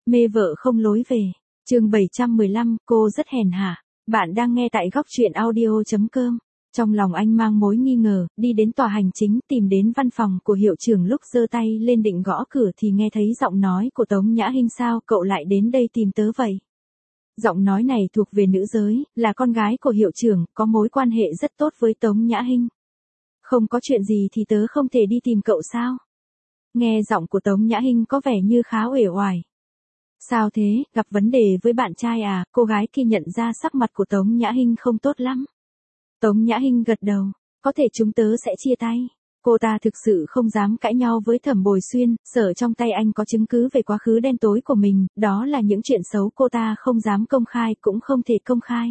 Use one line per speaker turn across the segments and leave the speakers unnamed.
Mê vợ không lối về. Chương 715, cô rất hèn hạ. Bạn đang nghe tại góc truyện audio.com. Trong lòng anh mang mối nghi ngờ, đi đến tòa hành chính tìm đến văn phòng của hiệu trưởng, lúc giơ tay lên định gõ cửa thì nghe thấy giọng nói của Tống Nhã Hinh. Sao cậu lại đến đây tìm tớ vậy? Giọng nói này thuộc về nữ giới, là con gái của hiệu trưởng, có mối quan hệ rất tốt với Tống Nhã Hinh. Không có chuyện gì thì tớ không thể đi tìm cậu sao? Nghe giọng của Tống Nhã Hinh có vẻ như khá uể oải. Sao thế, gặp vấn đề với bạn trai à? Cô gái kia nhận ra sắc mặt của Tống Nhã Hinh không tốt lắm. Tống Nhã Hinh gật đầu, có thể chúng tớ sẽ chia tay. Cô ta thực sự không dám cãi nhau với Thẩm Bồi Xuyên, sợ trong tay anh có chứng cứ về quá khứ đen tối của mình, đó là những chuyện xấu cô ta không dám công khai cũng không thể công khai.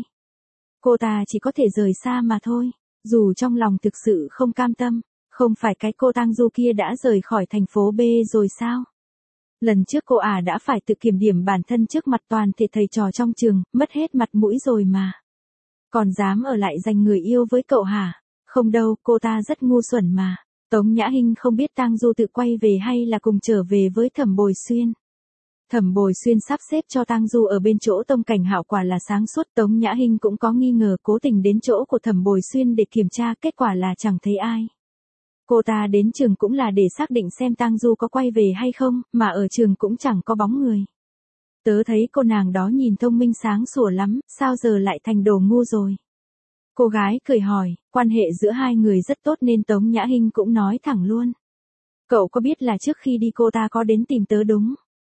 Cô ta chỉ có thể rời xa mà thôi, dù trong lòng thực sự không cam tâm. Không phải cái cô Tang Du kia đã rời khỏi thành phố B rồi sao? Lần trước cô đã phải tự kiểm điểm bản thân trước mặt toàn thể thầy trò trong trường, mất hết mặt mũi rồi mà. Còn dám ở lại giành người yêu với cậu hả? Không đâu, cô ta rất ngu xuẩn mà. Tống Nhã Hinh không biết Tang Du tự quay về hay là cùng trở về với Thẩm Bồi Xuyên. Thẩm Bồi Xuyên sắp xếp cho Tang Du ở bên chỗ Tông Cảnh Hạo quả là sáng suốt. Tống Nhã Hinh cũng có nghi ngờ, cố tình đến chỗ của Thẩm Bồi Xuyên để kiểm tra, kết quả là chẳng thấy ai. Cô ta đến trường cũng là để xác định xem Tang Du có quay về hay không, mà ở trường cũng chẳng có bóng người. Tớ thấy cô nàng đó nhìn thông minh sáng sủa lắm, sao giờ lại thành đồ ngu rồi? Cô gái cười hỏi, quan hệ giữa hai người rất tốt nên Tống Nhã Hinh cũng nói thẳng luôn. Cậu có biết là trước khi đi cô ta có đến tìm tớ đúng?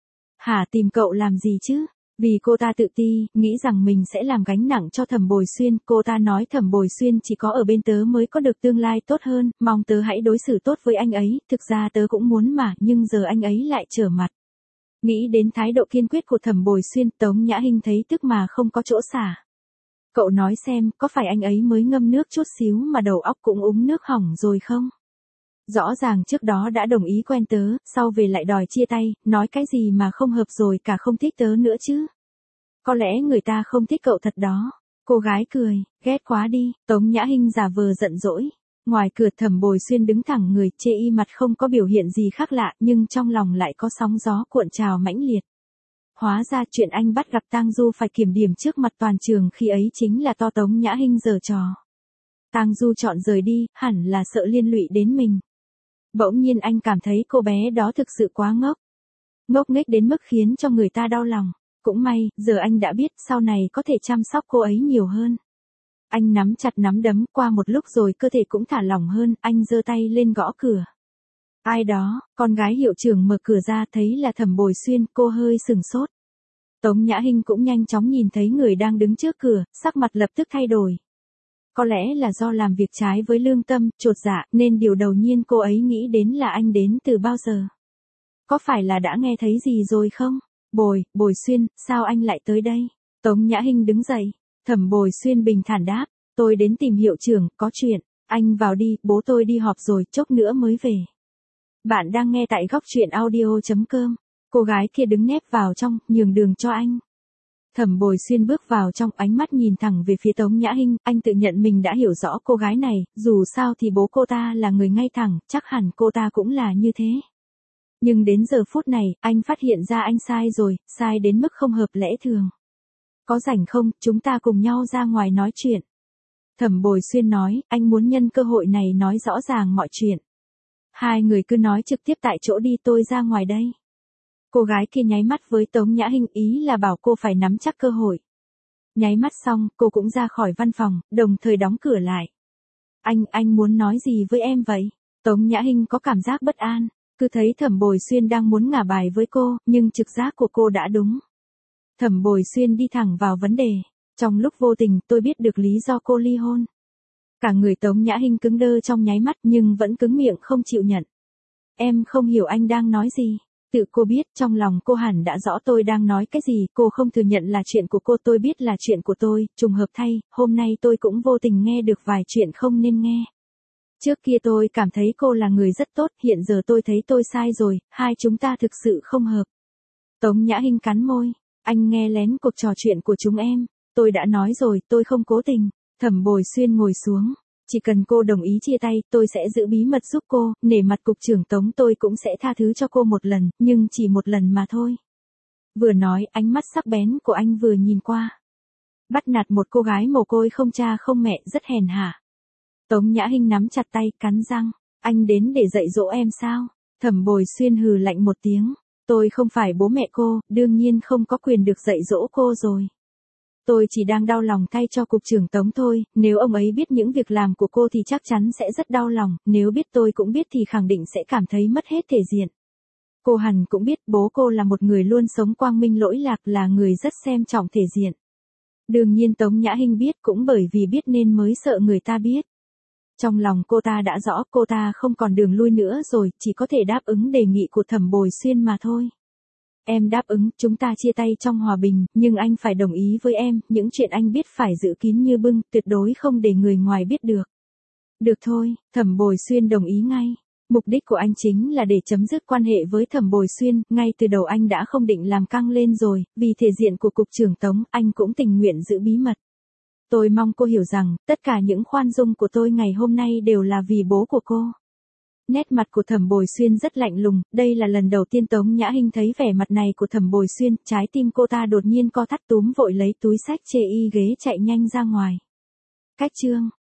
Hả, tìm cậu làm gì chứ? Vì cô ta tự ti, nghĩ rằng mình sẽ làm gánh nặng cho Thẩm Bồi Xuyên. Cô ta nói Thẩm Bồi Xuyên chỉ có ở bên tớ mới có được tương lai tốt hơn, mong tớ hãy đối xử tốt với anh ấy. Thực ra tớ cũng muốn mà, nhưng giờ anh ấy lại trở mặt. Nghĩ đến thái độ kiên quyết của Thẩm Bồi Xuyên, Tống Nhã Hinh thấy tức mà không có chỗ xả. Cậu nói xem, có phải anh ấy mới ngâm nước chút xíu mà đầu óc cũng uống nước hỏng rồi không? Rõ ràng trước đó đã đồng ý quen tớ, sau về lại đòi chia tay, nói cái gì mà không hợp rồi cả không thích tớ nữa chứ. Có lẽ người ta không thích cậu thật đó. Cô gái cười, ghét quá đi. Tống Nhã Hinh giả vờ giận dỗi. Ngoài cửa Thẩm Bồi Xuyên đứng thẳng người, chê y mặt không có biểu hiện gì khác lạ, nhưng trong lòng lại có sóng gió cuộn trào mãnh liệt. Hóa ra chuyện anh bắt gặp Tang Du phải kiểm điểm trước mặt toàn trường khi ấy chính là Tống Nhã Hinh giở trò. Tang Du chọn rời đi, hẳn là sợ liên lụy đến mình. Bỗng nhiên anh cảm thấy cô bé đó thực sự quá ngốc. Ngốc nghếch đến mức khiến cho người ta đau lòng. Cũng may, giờ anh đã biết, sau này có thể chăm sóc cô ấy nhiều hơn. Anh nắm chặt nắm đấm, qua một lúc rồi cơ thể cũng thả lỏng hơn, anh giơ tay lên gõ cửa. Ai đó? Con gái hiệu trưởng mở cửa ra, thấy là Thẩm Bồi Xuyên, cô hơi sừng sốt. Tống Nhã Hinh cũng nhanh chóng nhìn thấy người đang đứng trước cửa, sắc mặt lập tức thay đổi. Có lẽ là do làm việc trái với lương tâm, chột dạ, nên điều đầu tiên cô ấy nghĩ đến là anh đến từ bao giờ. Có phải là đã nghe thấy gì rồi không? Bồi Xuyên, sao anh lại tới đây? Tống Nhã Hinh đứng dậy. Thẩm Bồi Xuyên bình thản đáp, tôi đến tìm hiệu trưởng, có chuyện. Anh vào đi, bố tôi đi họp rồi, chốc nữa mới về. Bạn đang nghe tại góc truyện audio.com. Cô gái kia đứng nép vào trong, nhường đường cho anh. Thẩm Bồi Xuyên bước vào trong, ánh mắt nhìn thẳng về phía Tống Nhã Hinh, anh tự nhận mình đã hiểu rõ cô gái này, dù sao thì bố cô ta là người ngay thẳng, chắc hẳn cô ta cũng là như thế. Nhưng đến giờ phút này, anh phát hiện ra anh sai rồi, sai đến mức không hợp lẽ thường. Có rảnh không, chúng ta cùng nhau ra ngoài nói chuyện. Thẩm Bồi Xuyên nói, anh muốn nhân cơ hội này nói rõ ràng mọi chuyện. Hai người cứ nói trực tiếp tại chỗ đi, tôi ra ngoài đây. Cô gái kia nháy mắt với Tống Nhã Hinh, ý là bảo cô phải nắm chắc cơ hội. Nháy mắt xong, cô cũng ra khỏi văn phòng, đồng thời đóng cửa lại. Anh muốn nói gì với em vậy? Tống Nhã Hinh có cảm giác bất an, cứ thấy Thẩm Bồi Xuyên đang muốn ngả bài với cô, nhưng trực giác của cô đã đúng. Thẩm Bồi Xuyên đi thẳng vào vấn đề. Trong lúc vô tình, tôi biết được lý do cô ly hôn. Cả người Tống Nhã Hinh cứng đơ trong nháy mắt nhưng vẫn cứng miệng không chịu nhận. Em không hiểu anh đang nói gì. Tự cô biết, trong lòng cô hẳn đã rõ tôi đang nói cái gì, cô không thừa nhận là chuyện của cô, tôi biết là chuyện của tôi, trùng hợp thay, hôm nay tôi cũng vô tình nghe được vài chuyện không nên nghe. Trước kia tôi cảm thấy cô là người rất tốt, hiện giờ tôi thấy tôi sai rồi, hai chúng ta thực sự không hợp. Tống Nhã Hinh cắn môi, anh nghe lén cuộc trò chuyện của chúng em, tôi đã nói rồi, tôi không cố tình. Thẩm Bồi Xuyên ngồi xuống. Chỉ cần cô đồng ý chia tay, tôi sẽ giữ bí mật giúp cô, nể mặt cục trưởng Tống tôi cũng sẽ tha thứ cho cô một lần, nhưng chỉ một lần mà thôi. Vừa nói ánh mắt sắc bén của anh vừa nhìn qua. Bắt nạt một cô gái mồ côi không cha không mẹ rất hèn hạ. Tống Nhã Hinh nắm chặt tay cắn răng. Anh đến để dạy dỗ em sao? Thẩm Bồi Xuyên hừ lạnh một tiếng. Tôi không phải bố mẹ cô, đương nhiên không có quyền được dạy dỗ cô rồi. Tôi chỉ đang đau lòng thay cho cục trưởng Tống thôi, nếu ông ấy biết những việc làm của cô thì chắc chắn sẽ rất đau lòng, nếu biết tôi cũng biết thì khẳng định sẽ cảm thấy mất hết thể diện. Cô hẳn cũng biết bố cô là một người luôn sống quang minh lỗi lạc, là người rất xem trọng thể diện. Đương nhiên Tống Nhã Hinh biết, cũng bởi vì biết nên mới sợ người ta biết. Trong lòng cô ta đã rõ cô ta không còn đường lui nữa rồi, chỉ có thể đáp ứng đề nghị của Thẩm Bồi Xuyên mà thôi. Em đáp ứng, chúng ta chia tay trong hòa bình, nhưng anh phải đồng ý với em, những chuyện anh biết phải giữ kín như bưng, tuyệt đối không để người ngoài biết được. Được thôi, Thẩm Bồi Xuyên đồng ý ngay. Mục đích của anh chính là để chấm dứt quan hệ với Thẩm Bồi Xuyên, ngay từ đầu anh đã không định làm căng lên rồi, vì thể diện của cục trưởng Tống, anh cũng tình nguyện giữ bí mật. Tôi mong cô hiểu rằng, tất cả những khoan dung của tôi ngày hôm nay đều là vì bố của cô. Nét mặt của Thẩm Bồi Xuyên rất lạnh lùng, đây là lần đầu tiên Tống Nhã Hinh thấy vẻ mặt này của Thẩm Bồi Xuyên, trái tim cô ta đột nhiên co thắt, túm vội lấy túi xách chê y ghế chạy nhanh ra ngoài. Cách chương